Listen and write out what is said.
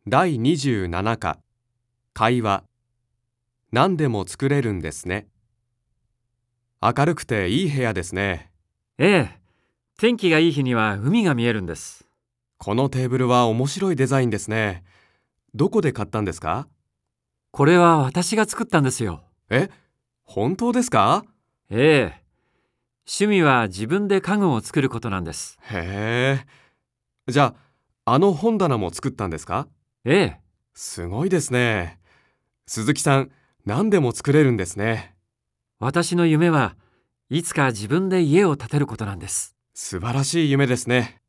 第27課、会話。何でも作れるんですね。明るくていい部屋ですね。 ええ、天気がいい日には海が見えるんです。 このテーブルは面白いデザインですね。どこで買ったんですか？ これは私が作ったんですよ。 え、本当ですか？ ええ、趣味は自分で家具を作ることなんです。 へえ。じゃあ、あの本棚も作ったんですか？ ええ、 すごいですね。鈴木さん、何でも作れるんですね。 私の夢はいつか自分で家を建てることなんです。 素晴らしい夢ですね。